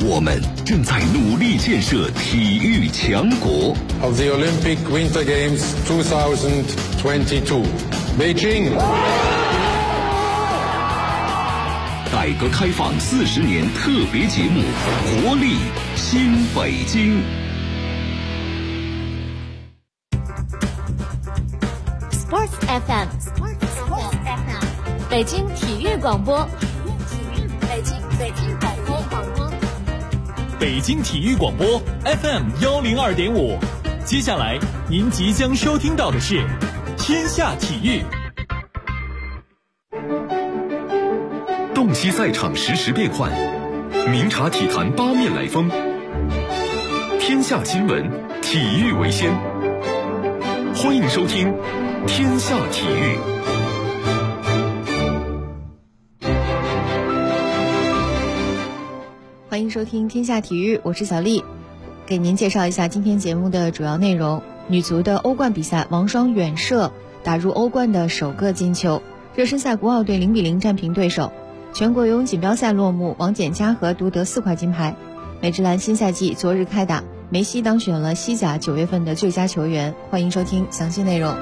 我们正在努力建设体育强国。 Of the Olympic Winter Games 2022, Beijing。 改革开放40年特别节目，活力新北京。 Sports FM， 北京体育广播，北京广播， 北京体育广播 FM102.5。接下来您即将收听到的是天下体育。 洞悉赛场实时变幻，明察体坛八面来风。天下新闻，体育为先。欢迎收听天下体育。 欢迎收听天下体育，我是小丽，给您介绍一下今天节目的主要内容。女足的欧冠比赛，王霜远射打入欧冠的首个金球。热身赛国奥队0-0战平对手。全国游泳锦标赛落幕，王简嘉禾独得4块金牌。美职篮新赛季昨日开打，梅西当选了西甲9月份的最佳球员。欢迎收听详细内容。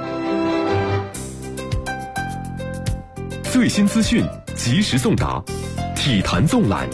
最新资讯及时送达，体坛纵览。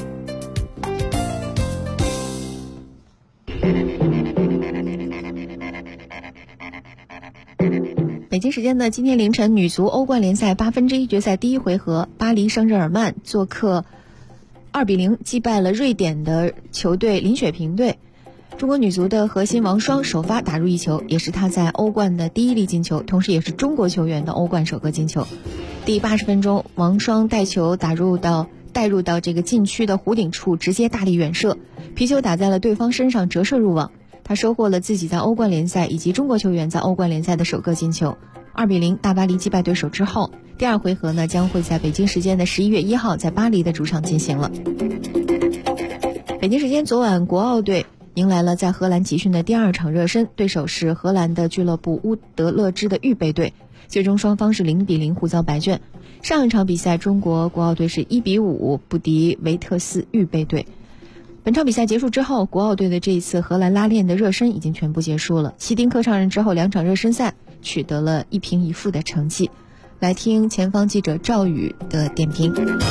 北京时间的今天凌晨，女足欧冠联赛1/8决赛第一回合，巴黎圣日耳曼做客2-0击败了瑞典的球队林雪平队。中国女足的核心王霜首发打入1球，也是她在欧冠的第1粒进球，同时也是中国球员的欧冠首个进球。第80分钟，王霜带球带入到这个禁区的弧顶处，直接大力远射，皮球打在了对方身上，折射入网。他收获了自己在欧冠联赛以及中国球员在欧冠联赛的首个进球。2-0大巴黎击败对手之后，第2回合呢将会在北京时间的11月1号在巴黎的主场进行了。北京时间昨晚，国奥队迎来了在荷兰集训的第2场热身，对手是荷兰的俱乐部乌德勒支的预备队，最终双方是0-0互遭白卷。上一场比赛，中国国奥队是1-5不敌维特斯预备队。本场比赛结束之后，国奥队的这一次荷兰拉练的热身已经全部结束了。希丁克上任之后，2场热身赛取得了1平1负的成绩。来听前方记者赵宇的点评。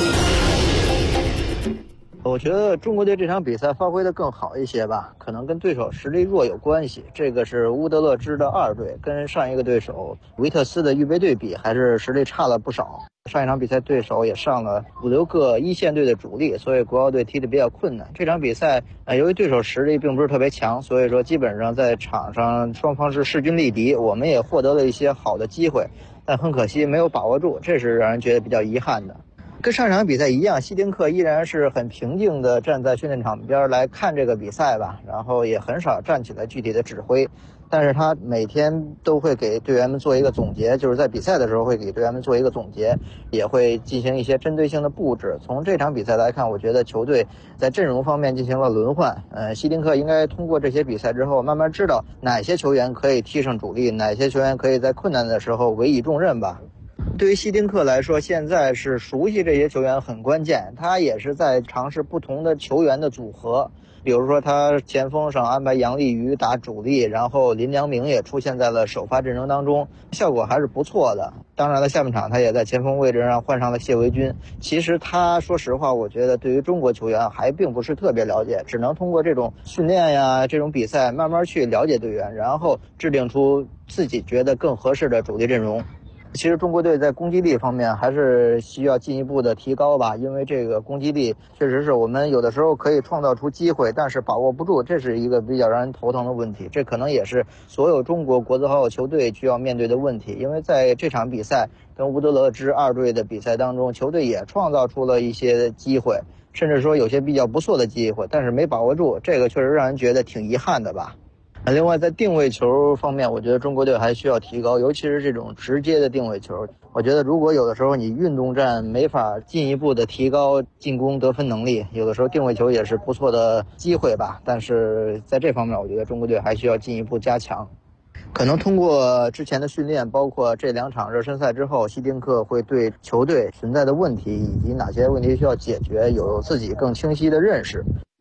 我觉得中国队这场比赛发挥得更好一些吧，可能跟对手实力弱有关系。这个是乌德勒支的2队，跟上一个对手维特斯的预备队比，还是实力差了不少。上一场比赛对手也上了5-6个一线队的主力，所以国奥队踢得比较困难。这场比赛由于对手实力并不是特别强，所以说基本上在场上双方是势均力敌，我们也获得了一些好的机会，但很可惜没有把握住，这是让人觉得比较遗憾的。跟上场比赛一样，希丁克依然是很平静地站在训练场边来看这个比赛吧，然后也很少站起来具体的指挥，但是他每天都会给队员们做一个总结，就是在比赛的时候会给队员们做一个总结，也会进行一些针对性的布置。从这场比赛来看，我觉得球队在阵容方面进行了轮换，希丁克应该通过这些比赛之后慢慢知道哪些球员可以踢上主力，哪些球员可以在困难的时候委以重任吧。对于希丁克来说，现在是熟悉这些球员很关键，他也是在尝试不同的球员的组合，比如说他前锋上安排杨立瑜打主力，然后林良铭也出现在了首发阵容当中，效果还是不错的。当然了，下半场他也在前锋位置上换上了谢维军。其实他说实话，我觉得对于中国球员还并不是特别了解，只能通过这种训练呀，这种比赛慢慢去了解队员，然后制定出自己觉得更合适的主力阵容。其实中国队在攻击力方面还是需要进一步的提高吧，因为这个攻击力确实是我们有的时候可以创造出机会，但是把握不住，这是一个比较让人头疼的问题。这可能也是所有中国国字号球队需要面对的问题，因为在这场比赛跟乌德勒支2队的比赛当中，球队也创造出了一些机会，甚至说有些比较不错的机会，但是没把握住，这个确实让人觉得挺遗憾的吧。另外在定位球方面，我觉得中国队还需要提高，尤其是这种直接的定位球。我觉得如果有的时候你运动战没法进一步的提高进攻得分能力，有的时候定位球也是不错的机会吧，但是在这方面我觉得中国队还需要进一步加强。可能通过之前的训练，包括这2场热身赛之后，希丁克会对球队存在的问题以及哪些问题需要解决有自己更清晰的认识。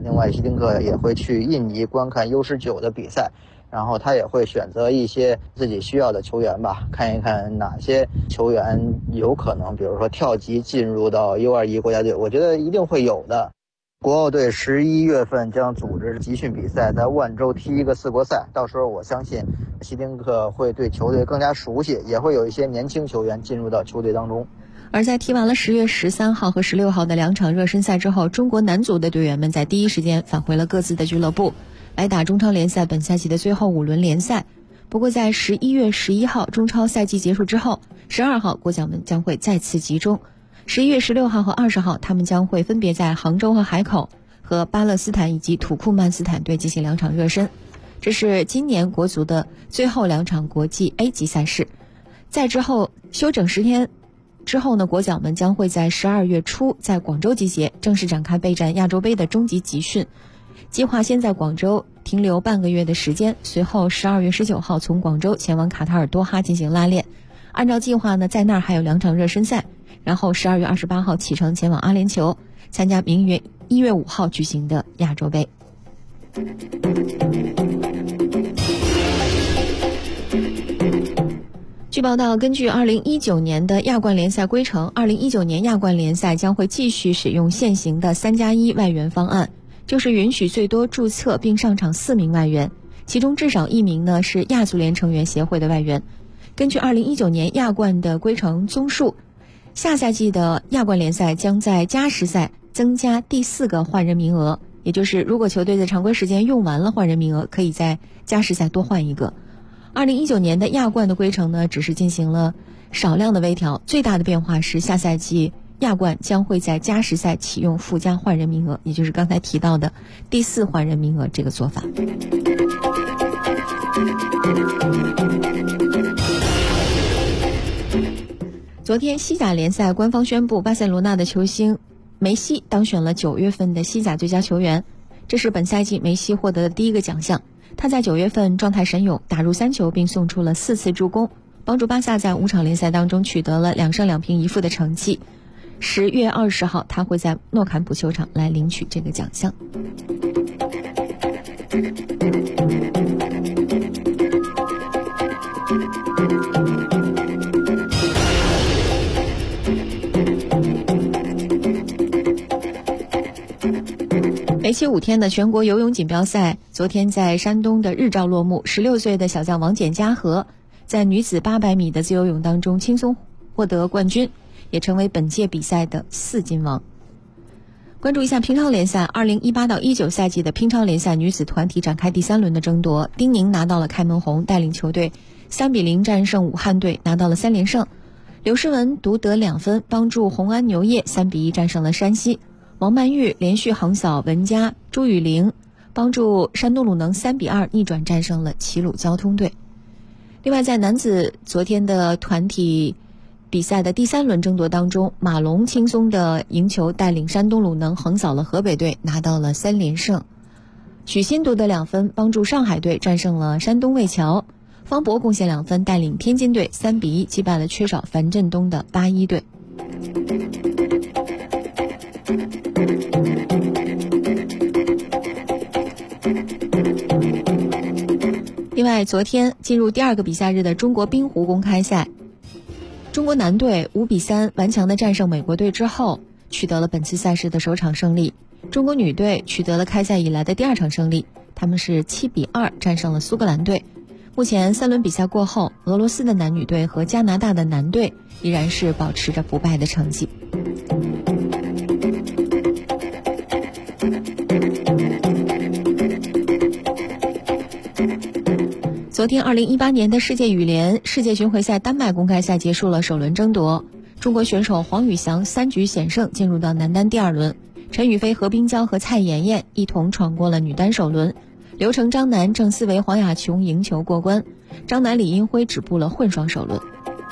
另外，希丁克也会去印尼观看 U19 的比赛，然后他也会选择一些自己需要的球员吧，看一看哪些球员有可能，比如说跳级进入到 U21 国家队，我觉得一定会有的。国奥队11月份将组织集训比赛，在万州踢一个4国赛，到时候我相信希丁克会对球队更加熟悉，也会有一些年轻球员进入到球队当中。 而在踢完了10月13号和16号的2场热身赛之后，中国男足的队员们在第一时间返回了各自的俱乐部，来打中超联赛本赛季的最后5轮联赛。不过在11月11号中超赛季结束之后，12号国脚们将会再次集中。11月16号和20号，他们将会分别在杭州和海口和巴勒斯坦以及土库曼斯坦队进行2场热身。这是今年国足的最后2场国际 A 级赛事。在之后休整10天之后呢，国脚们将会在12月初在广州集结，正式展开备战亚洲杯的终极集训。计划先在广州停留半个月的时间，随后12月19号从广州前往卡塔尔多哈进行拉练。按照计划呢，在那儿还有2场热身赛，然后12月28号启程前往阿联酋参加明年1月5号举行的亚洲杯。据报道，根据2019年的亚冠联赛规程，2019年亚冠联赛将会继续使用现行的3+1外援方案，就是允许最多注册并上场4名外援，其中至少1名呢是亚足联成员协会的外援。根据2019年亚冠的规程综述，下赛季的亚冠联赛将在加时赛增加第4个换人名额，也就是如果球队在常规时间用完了换人名额，可以在加时赛多换一个。2019年的亚冠的规程呢，只是进行了少量的微调，最大的变化是下赛季亚冠将会在加时赛启用附加换人名额，也就是刚才提到的第4换人名额这个做法。昨天西甲联赛官方宣布，巴塞罗那的球星梅西当选了9月份的西甲最佳球员，这是本赛季梅西获得的第1个奖项。他在9月份状态神勇，打入3球并送出了4次助攻，帮助巴萨在5场联赛当中取得了2胜2平1负的成绩。10月20号，他会在诺坎普球场来领取这个奖项。为期5天的全国游泳锦标赛昨天在山东的日照落幕，16岁的小将王简嘉禾在女子800米的自由泳当中轻松获得冠军，也成为本届比赛的4金王。关注一下乒超联赛，2018到19赛季的乒超联赛女子团体展开第3轮的争夺，丁宁拿到了开门红，带领球队3-0战胜武汉队，拿到了3连胜。刘诗雯独得2分，帮助红安牛业3-1战胜了山西。王曼玉连续横扫文家、朱雨玲，帮助山东鲁能3-2逆转战胜了齐鲁交通队。另外，在男子昨天的团体比赛的第3轮争夺当中，马龙轻松的赢球，带领山东鲁能横扫了河北队，拿到了3连胜。许昕独得2分，帮助上海队战胜了山东魏桥。方博贡献2分，带领天津队3-1击败了缺少樊振东的81队。另外，昨天进入第2个比赛日的中国冰壶公开赛，中国男队5-3顽强地战胜美国队之后，取得了本次赛事的首场胜利。中国女队取得了开赛以来的第2场胜利，他们是7-2战胜了苏格兰队。目前3轮比赛过后，俄罗斯的男女队和加拿大的男队依然是保持着不败的成绩。昨天2018年的世界羽联世界巡回赛丹麦公开赛结束了首轮争夺，中国选手黄宇翔3局险胜进入到男单第2轮，陈雨菲、何冰娇和蔡妍妍一同闯过了女单首轮，刘成、张楠、郑思维、黄雅琼赢球过关，张楠、李英辉止步了混双首轮。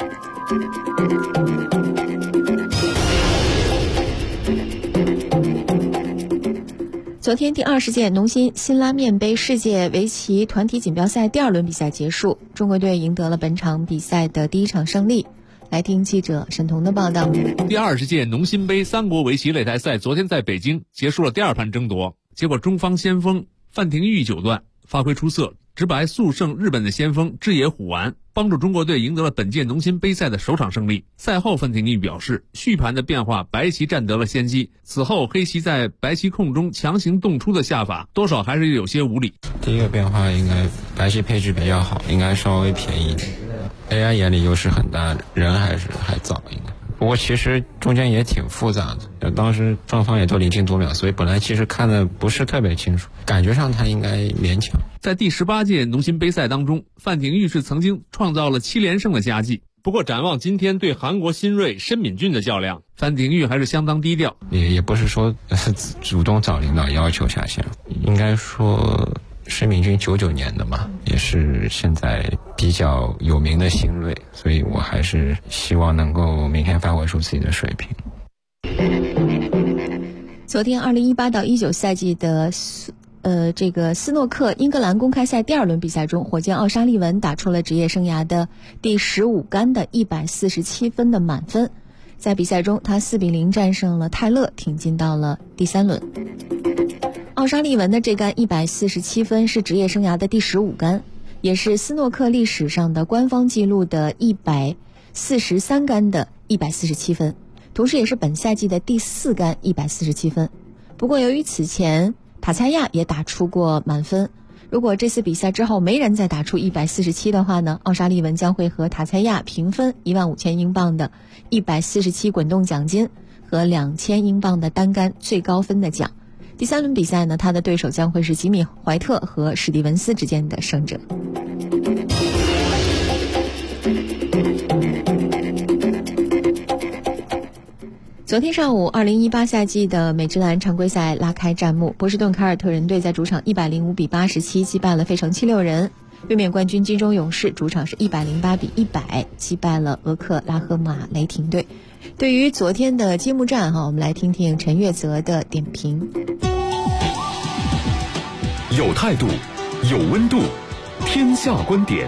昨天第20届农心辛拉面杯世界围棋团体锦标赛第2轮比赛结束，中国队赢得了本场比赛的第1场胜利。来听记者沈彤的报道。 第20届农心杯3国围棋擂台赛昨天在北京结束了第2盘争夺， 结果中方先锋范廷钰九段发挥出色，直白速胜日本的先锋志野虎丸，帮助中国队赢得了本届农心杯赛的首场胜利。赛后范廷钰表示，续盘的变化白棋占得了先机，此后黑棋在白棋空中强行动出的下法多少还是有些无理。 第一个变化应该白棋配置比较好，应该稍微便宜一点。AI 眼里优势很大，人还早应该。不过其实中间也挺复杂的，当时双方也都临近多秒，所以本来其实看的不是特别清楚，感觉上他应该勉强。 在第18届农心杯赛当中，范廷钰是曾经创造了7连胜的佳绩。不过展望今天对韩国新锐申敏俊的较量，范廷钰还是相当低调， 也不是说主动找领导要求下线，应该说申敏俊99年的嘛，也是现在比较有名的新锐，所以我还是希望能够明天发挥出自己的水平。 昨天2018到19赛季的这个斯诺克英格兰公开赛第2轮比赛中，火箭奥沙利文打出了职业生涯的第15杆的147分的满分。在比赛中，他4比0战胜了泰勒，挺进到了第3轮。奥沙利文的这杆147分是职业生涯的第15杆，也是斯诺克历史上的官方记录的143杆的147分，同时也是本赛季的第4杆147分。不过由于此前塔蔡亚也打出过满分，如果这次比赛之后没人再打出147的话呢，奥沙利文将会和塔蔡亚平分15000英镑的147滚动奖金和2000英镑的单杆最高分的奖。第3轮比赛呢，他的对手将会是吉米·怀特和史蒂文斯之间的胜者。昨天上午2018赛季的美职篮常规赛拉开战幕，波士顿凯尔特人队在主场105比87击败了费城76人，卫冕冠军金州勇士主场是108比100击败了俄克拉荷马雷霆队。对于昨天的揭幕战我们来听听陈月泽的点评。 有态度，有温度，天下观点。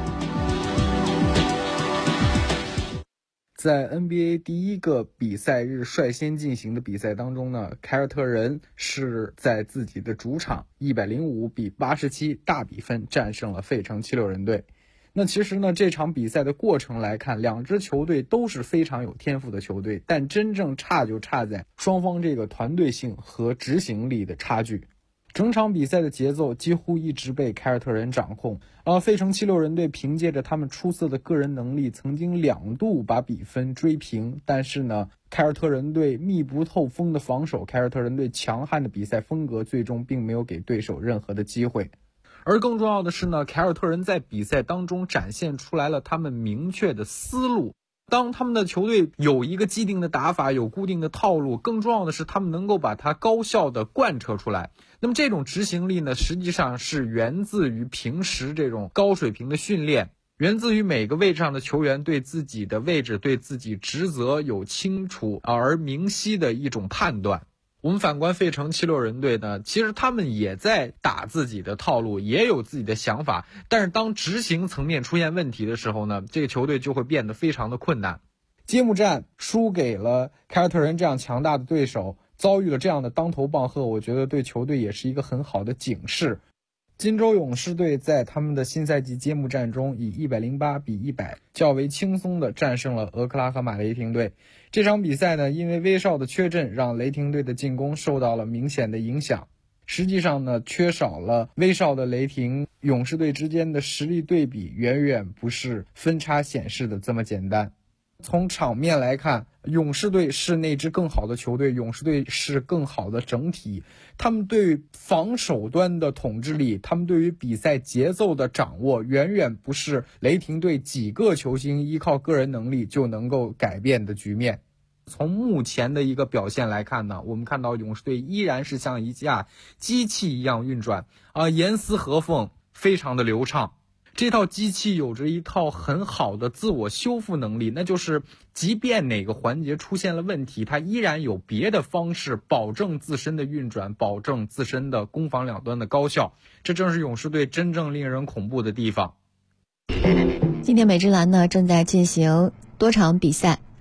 在 NBA 第一个比赛日率先进行的比赛当中呢，凯尔特人是在自己的主场105比87大比分战胜了费城76人队。那其实呢，这场比赛的过程来看，两支球队都是非常有天赋的球队，但真正差就差在双方这个团队性和执行力的差距。整场比赛的节奏几乎一直被凯尔特人掌控，费城76人队凭借着他们出色的个人能力，曾经2度把比分追平，但是呢，凯尔特人队密不透风的防守，凯尔特人队强悍的比赛风格，最终并没有给对手任何的机会。而更重要的是呢，凯尔特人在比赛当中展现出来了他们明确的思路。当他们的球队有一个既定的打法，有固定的套路，更重要的是他们能够把它高效的贯彻出来。那么这种执行力呢，实际上是源自于平时这种高水平的训练，源自于每个位置上的球员对自己的位置、对自己职责有清楚而明晰的一种判断。我们反观费城76人队呢，其实他们也在打自己的套路，也有自己的想法，但是当执行层面出现问题的时候呢，这个球队就会变得非常的困难。揭幕战输给了凯尔特人这样强大的对手，遭遇了这样的当头棒喝，我觉得对球队也是一个很好的警示。金州勇士队在他们的新赛季揭幕战中以108比100较为轻松地战胜了俄克拉荷马雷霆队。这场比赛呢，因为威少的缺阵，让雷霆队的进攻受到了明显的影响。实际上呢，缺少了威少的雷霆，勇士队之间的实力对比远远不是分差显示的这么简单。从场面来看，勇士队是那支更好的球队，勇士队是更好的整体，他们对于防守端的统治力，他们对于比赛节奏的掌握，远远不是雷霆队几个球星依靠个人能力就能够改变的局面。从目前的一个表现来看呢，我们看到勇士队依然是像一架机器一样运转严丝合缝，非常的流畅。这套机器有着一套很好的自我修复能力，那就是即便哪个环节出现了问题，它依然有别的方式保证自身的运转，保证自身的攻防两端的高效。这正是勇士队真正令人恐怖的地方。 今天美职篮呢正在进行多场比赛，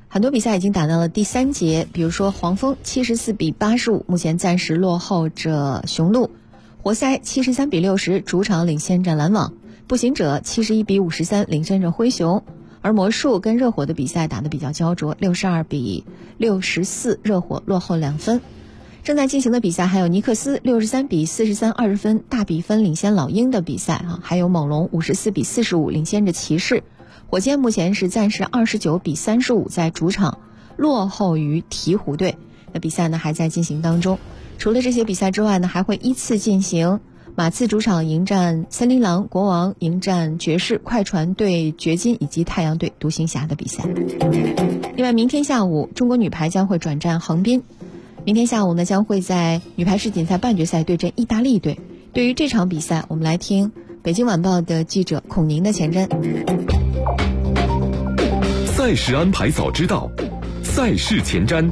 很多比赛已经打到了第3节，比如说黄蜂74比85，目前暂时落后着雄鹿；活塞73比60，主场领先着篮网；步行者71比53，领先着灰熊。而魔术跟热火的比赛打得比较焦灼，62比64，热火落后2分。正在进行的比赛还有尼克斯63比43 20分大比分领先老鹰的比赛还有猛龙54比45领先着骑士。火箭目前是暂时29比35在主场落后于鹈鹕队。那比赛呢还在进行当中。除了这些比赛之外呢，还会依次进行马刺主场迎战森林狼，国王迎战爵士，快船对掘金以及太阳队独行侠的比赛。另外明天下午中国女排将会转战横滨，明天下午呢将会在女排世锦赛半决赛对阵意大利队。对于这场比赛，我们来听北京晚报的记者孔宁的前瞻。 赛事安排早知道，赛事前瞻。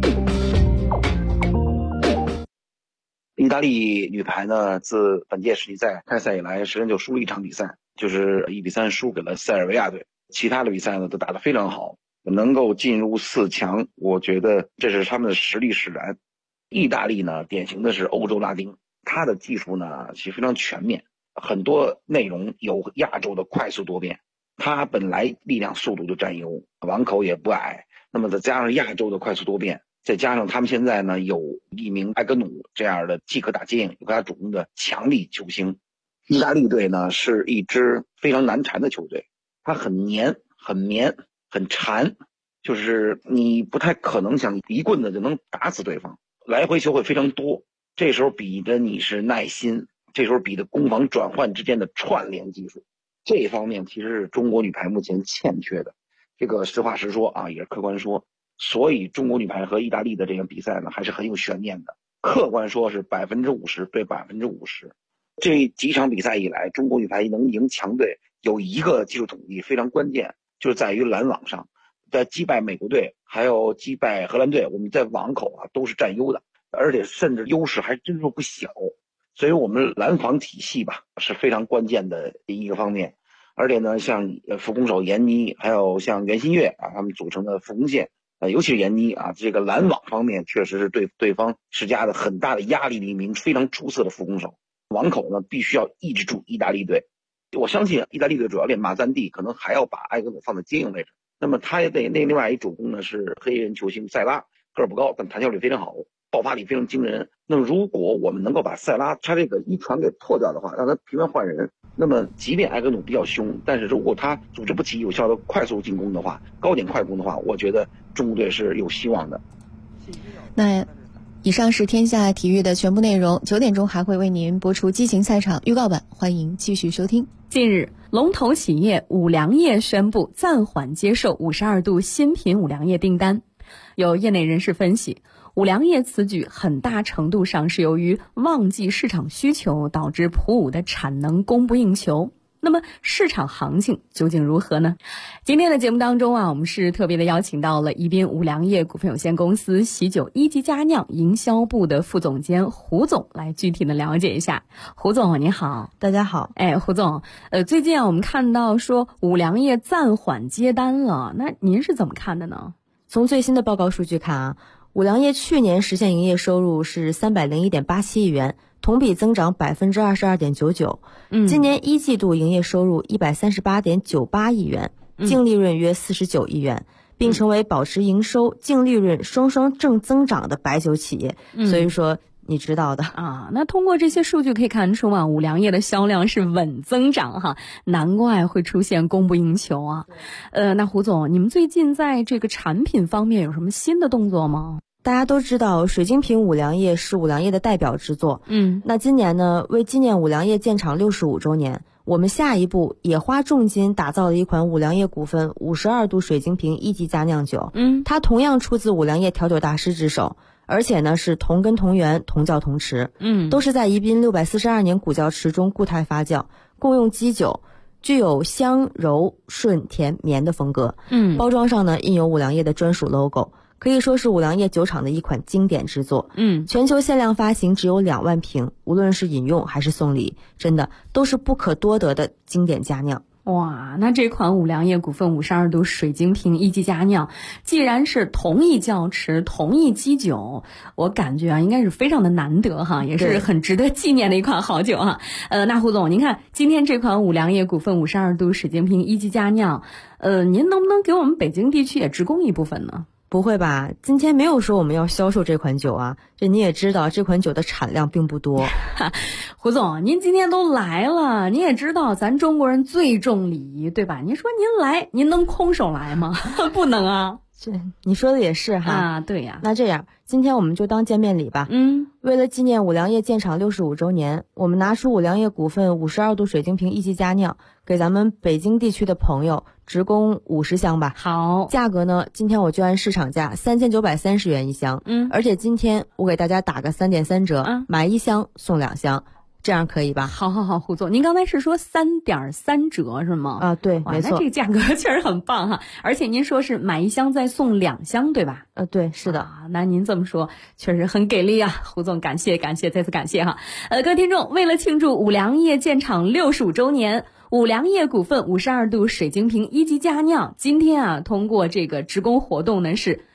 意大利女排呢，自本届世锦赛开赛以来，实际上就输了一场比赛，就是1比3输给了塞尔维亚队。其他的比赛呢都打得非常好，能够进入4强，我觉得这是他们的实力使然。意大利呢，典型的是欧洲拉丁，它的技术呢其实非常全面，很多内容有亚洲的快速多变。它本来力量速度就占优，网口也不矮，那么再加上亚洲的快速多变，再加上他们现在呢有一名埃格努这样的既可打接应又可打主攻的强力球星。意大利队呢是一支非常难缠的球队，它很黏很绵很缠，就是你不太可能想一棍子就能打死对方，来回球会非常多，这时候比的你是耐心，这时候比的攻防转换之间的串联技术，这一方面其实是中国女排目前欠缺的，这个实话实说啊，也是客观说。所以中国女排和意大利的这个比赛呢还是很有悬念的，客观说是50%对50%。这几场比赛以来，中国女排能赢强队有一个技术统计非常关键，就是在于拦网上，在击败美国队还有击败荷兰队，我们在网口都是占优的，而且甚至优势还真说不小。所以我们拦防体系是非常关键的一个方面。而且呢，像副攻手闫妮还有像袁心玥他们组成的副攻线，尤其是闫妮这个拦网方面确实是对对方施加的很大的压力的一名非常出色的副攻手。网口呢必须要抑制住意大利队，我相信意大利队主要练马赞蒂可能还要把埃格努放在接应位置，那么他的另外一主攻呢是黑人球星塞拉，个儿不高但弹跳力非常好，爆发力非常惊人。那么如果我们能够把塞拉他这个一传给破掉的话，让他频繁换人，那么即便埃格努比较凶，但是如果他组织不起有效的快速进攻的话，高点快攻的话，我觉得中国队是有希望的。 那以上是天下体育的全部内容，9点钟还会为您播出激情赛场预告版，欢迎继续收听。 近日，龙头企业五粮液宣布暂缓接受52度新品五粮液订单。有业内人士分析，五粮液此举很大程度上是由于旺季市场需求导致普五的产能供不应求。那么市场行情究竟如何呢？今天的节目当中我们是特别的邀请到了宜宾五粮液股份有限公司喜酒一级佳酿营销部的副总监胡总来具体的了解一下。胡总你好。 大家好。 胡总，最近我们看到说五粮液暂缓接单了，那您是怎么看的呢？ 从最新的报告数据看五粮液去年实现营业收入是301.87亿元，同比增长22.99%。今年一季度营业收入138.98亿元，净利润约49亿元，并成为保持营收、净利润双双正增长的白酒企业。所以说你知道的那通过这些数据可以看出五粮液的销量是稳增长难怪会出现供不应求那胡总，你们最近在这个产品方面有什么新的动作吗？ 大家都知道水晶瓶五粮液是五粮液的代表之作。那今年呢，为纪念五粮液建厂65周年，我们下一步也花重金打造了一款五粮液股份52度水晶瓶一级佳酿酒。它同样出自五粮液调酒大师之手，而且呢是同根同源同窖同池，都是在宜宾642年古窖池中固态发酵，共用基酒，具有香柔顺甜绵的风格。包装上呢印有五粮液的专属 logo， 可以说是五粮液酒厂的一款经典之作。全球限量发行只有2万瓶，无论是饮用还是送礼，真的都是不可多得的经典佳酿。 哇，那这款五粮液股份52度水晶瓶一级佳酿，既然是同一窖池、同一基酒，我感觉啊，应该是非常的难得哈，也是很值得纪念的一款好酒哈。那胡总，您看今天这款五粮液股份52度水晶瓶一级佳酿，您能不能给我们北京地区也直供一部分呢？ 不会吧，今天没有说我们要销售这款酒啊，这你也知道这款酒的产量并不多。 胡总，您今天都来了，你也知道咱中国人最重礼仪，对吧？您说您来，您能空手来吗？不能啊。 这你说的也是哈。 啊，对呀。 那这样，今天我们就当见面礼吧。为了纪念五粮液建厂65周年，我们拿出五粮液股份52度水晶瓶一级佳酿，给咱们北京地区的朋友直供50箱吧。 好， 价格呢，今天我就按市场价3930元一箱。而且今天我给大家打个3.3折，买1箱送2箱。这样可以吧？ 好，胡总，您刚才是说3.3折是吗？ 啊，对，没错。 那这个价格确实很棒哈，而且您说是买1箱再送2箱，对吧？ 对，是的。 那您这么说确实很给力啊，胡总，感谢，再次感谢哈。各位听众，为了庆祝五粮液建厂65周年，五粮液股份52度水晶瓶一级佳酿，今天啊，通过这个直供活动呢是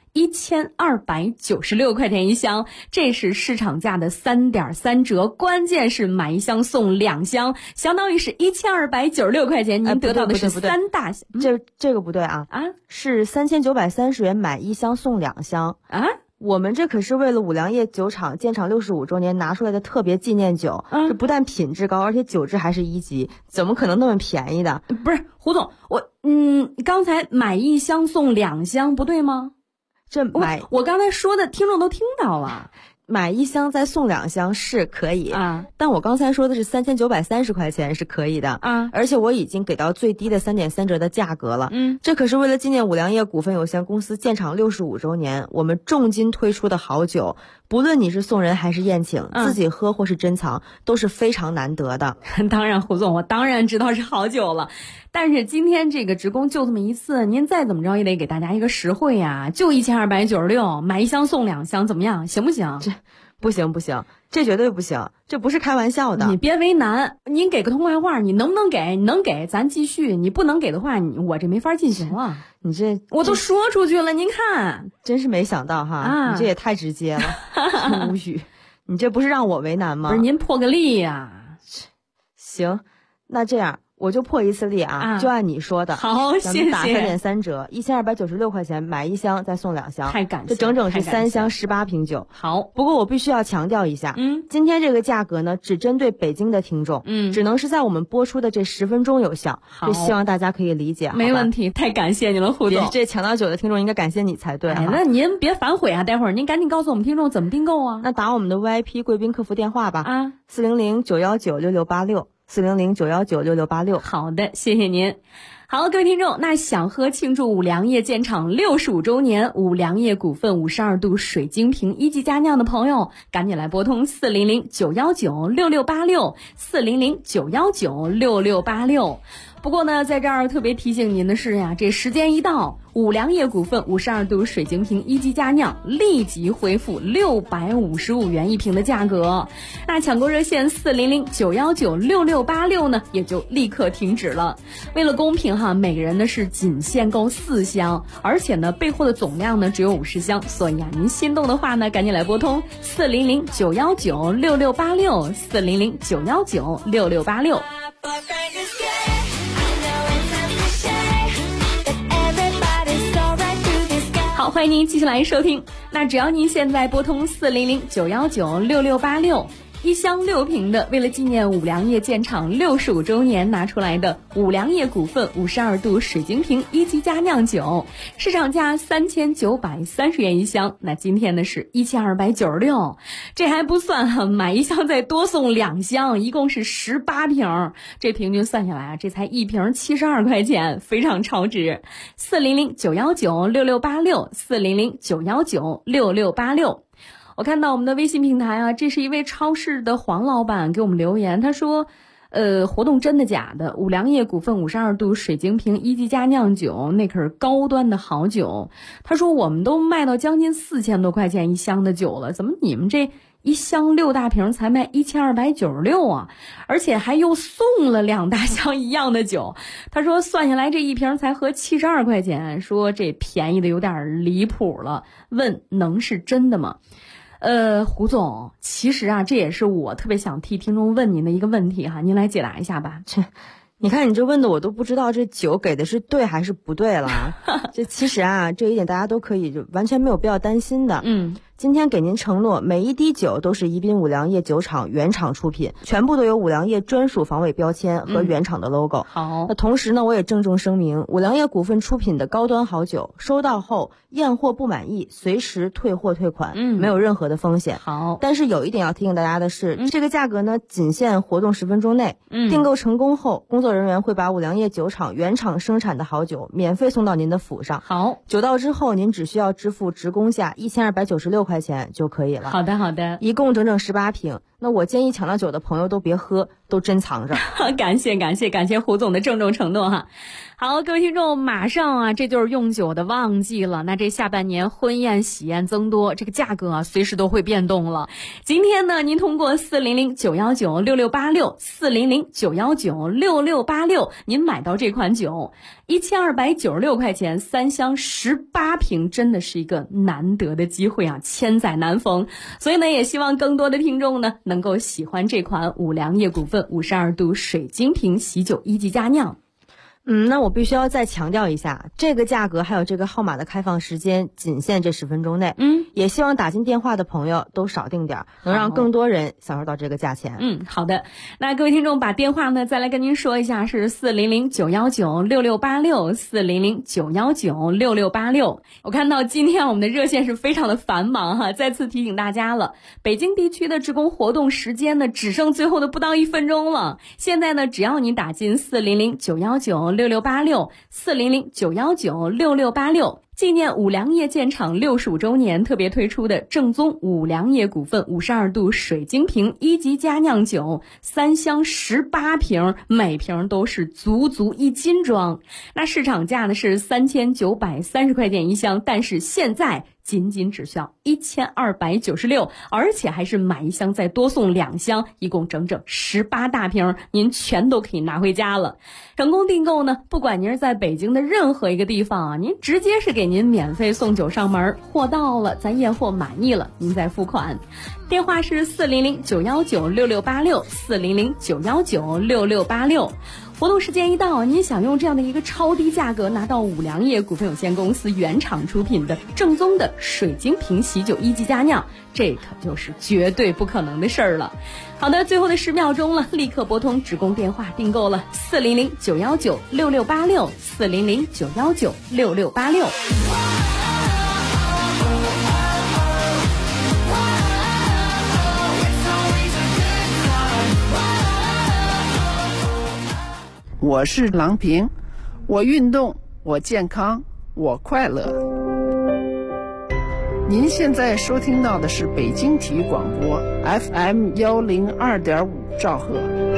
1296块钱一箱，这是市场价的3.3折，关键是买1箱送2箱，相当于是1296块钱，您得到的是3大箱。 这个不对啊，是3930元买1箱送2箱啊。 我们这可是为了五粮液酒厂建厂65周年拿出来的特别纪念酒，这不但品质高，而且酒质还是1级，怎么可能那么便宜的？ 不是，胡总，刚才买1箱送2箱不对吗？我刚才说的听众都听到了， 买1箱再送2箱是可以啊，但我刚才说的是3930块钱是可以的啊，而且我已经给到最低的3.3折的价格了。这可是为了纪念五粮液股份有限公司建厂65周年，我们重金推出的好酒，不论你是送人还是宴请，自己喝或是珍藏，都是非常难得的。 当然，胡总，我当然知道是好酒了。但是今天这个直供就这么一次，您再怎么着也得给大家一个实惠呀，就1296，买1箱送2箱，怎么样？行不行？ 这不行，这绝对不行，这不是开玩笑的。 你别为难，您给个通话话，你能不能给？你能给咱继续，你不能给的话，我这没法进行了。 你这我都说出去了，您看， 真是没想到哈，你这也太直接了，无语。你这不是让我为难吗？ 不是，您破个例呀。 行，那这样。我就破一次例啊，就按你说的。 好，谢谢。 打3.3折，1296块钱买1箱再送2箱， 太感谢。 这整整是3箱18瓶酒。 好， 不过我必须要强调一下，今天这个价格呢，只针对北京的听众，只能是在我们播出的这10分钟有效。这希望大家可以理解。 没问题，太感谢你了，胡总。 这抢到酒的听众应该感谢你才对。 那您别反悔啊，待会儿您赶紧告诉我们听众怎么订购啊。 那打我们的 VIP 贵宾客服电话吧，400-919-6686。400-919-6686。 好的，谢谢您。好，各位听众，那想喝庆祝五粮液建厂65周年五粮液股份52度水晶瓶一级佳酿的朋友，赶紧来拨通400-919-6686 400-919-6686。不过呢，在这儿特别提醒您的是呀，这时间一到，五粮液股份52度水晶瓶一级佳酿立即恢复655元一瓶的价格。那抢购热线400-919-6686呢，也就立刻停止了。为了公平哈，每个人呢是仅限购4箱，而且呢备货的总量呢只有50箱，所以啊，您心动的话呢，赶紧来拨通400-919-6686 400-919-6686。好，欢迎您继续来收听。那只要您现在拨通400-919-6686，一箱6瓶的，为了纪念五粮液建厂65周年拿出来的五粮液股份52度水晶瓶一级佳酿酒，市场价3930元一箱，那今天呢是1296，这还不算哈，买1箱再多送2箱，一共是18瓶，这平均算下来啊，这才1瓶72块钱，非常超值。400-919-6686 400-919-6686。我看到我们的微信平台啊，这是一位超市的黄老板给我们留言，他说活动真的假的？五粮液股份52度水晶瓶一级佳酿酒，那可是高端的好酒。他说我们都卖到将近4000多块钱一箱的酒了，怎么你们这一箱6大瓶才卖1296啊，而且还又送了2大箱一样的酒。他说算下来这一瓶才合72块钱，说这便宜的有点离谱了，问能是真的吗？胡总，其实啊，这也是我特别想替听众问您的一个问题哈，您来解答一下吧。 你看你这问的我都不知道这酒给的是对还是不对了。这其实啊，这一点大家都可以就完全没有必要担心的。今天给您承诺，每一滴酒都是宜宾五粮液酒厂原厂出品，全部都有五粮液专属防伪标签和原厂的 logo。 好， 那同时呢，我也郑重声明，五粮液股份出品的高端好酒，收到后验货不满意，随时退货退款，没有任何的风险。 好， 但是有一点要提醒大家的是，这个价格呢，仅限活动10分钟内。订购成功后，工作人员会把五粮液酒厂原厂生产的好酒免费送到您的府上。 好， 酒到之后，您只需要支付职工价1296块钱就可以了。 好的，好的， 一共整整18瓶。那我建议抢到酒的朋友都别喝，都珍藏着。 感谢胡总的郑重承诺哈。好，各位听众，马上啊，这就是用酒的旺季了。那这下半年婚宴喜宴增多，这个价格啊，随时都会变动了。今天呢，您通过400-919-6686，400-919-6686，您买到这款酒，1296块钱，3箱18瓶，真的是一个难得的机会啊，千载难逢。所以呢，也希望更多的听众呢，能够喜欢这款五粮液股份52度水晶瓶喜酒1级佳酿。 那我必须要再强调一下，这个价格还有这个号码的开放时间仅限这10分钟内。也希望打进电话的朋友都少订点，能让更多人享受到这个价钱。 好的。那各位听众把电话呢再来跟您说一下，是400-919-6686，400-919-6686。我看到今天我们的热线是非常的繁忙哈，再次提醒大家了，北京地区的职工活动时间呢只剩最后的不到1分钟了。现在呢，只要你打进400-919-6686，400-919-6686，纪念五粮液建厂65周年特别推出的正宗五粮液股份52度水晶瓶1级佳酿酒，3箱18瓶，每瓶都是足1斤装。那市场价呢是3930块钱一箱，但是现在仅只需要1296，而且还是买一箱再多送2箱，一共整整18大瓶，您全都可以拿回家了。成功订购呢，不管您是在北京的任何一个地方啊，您直接是给您免费送酒上门，货到了咱验货满意了，您再付款。电话是400-919-6686， 400-919-6686。活动时间一到，您想用这样的一个超低价格拿到五粮液股份有限公司原厂出品的正宗的水晶瓶喜酒1级佳酿，这可就是绝对不可能的事儿了。好的，最后的10秒钟了，立刻拨通职工电话订购了，400-919-6686， 400-919-6686。 我是郎平，我运动，我健康，我快乐。您现在收听到的是北京体育广播 FM102.5兆赫。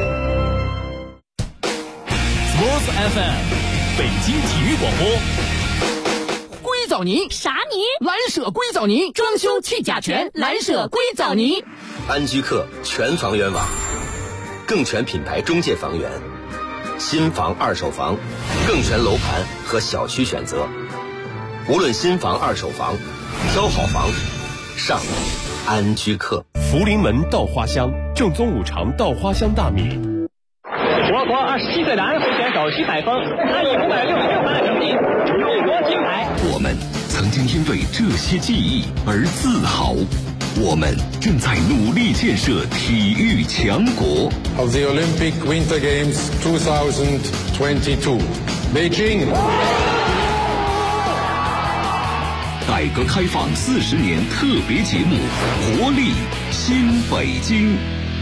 Sports FM 北京体育广播。 硅藻泥啥泥？ 蓝舍硅藻泥，装修去甲醛，蓝舍硅藻泥。 安居客全房源网，更全品牌中介房源。新房、二手房，更全楼盘和小区选择。无论新房、二手房，挑好房，上安居客。 福临门稻花香，正宗五常稻花香大米。 我国27岁男会选手徐海峰，他以566分的成绩荣夺金牌。 我们曾经因为这些记忆而自豪。我们正在努力建设体育强国。 Of the Olympic Winter Games 2022, Beijing. 改革开放40年特别节目，活力新北京。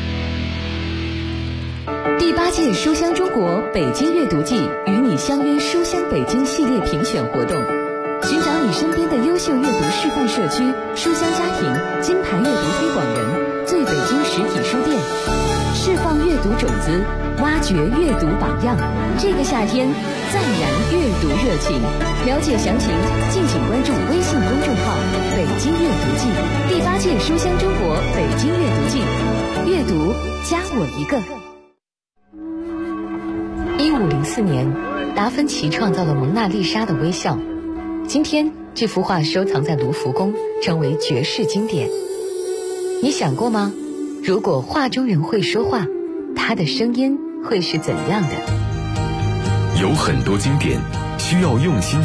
第8届书香中国北京阅读季与你相约书香北京系列评选活动，寻找你身边的优秀阅读示范社区、书香家庭、金牌阅读推广人、最北京实体书店，释放阅读读种子，挖掘阅读榜样。这个夏天，赞扬阅读热情。了解详情，敬请关注微信公众号“北京阅读季”第8届书香中国北京阅读季，阅读加我一个。1504年，达芬奇创造了蒙娜丽莎的微笑。今天，这幅画收藏在卢浮宫，成为绝世经典。你想过吗？如果画中人会说话，他的声音会是怎样的？ 有很多经典需要用心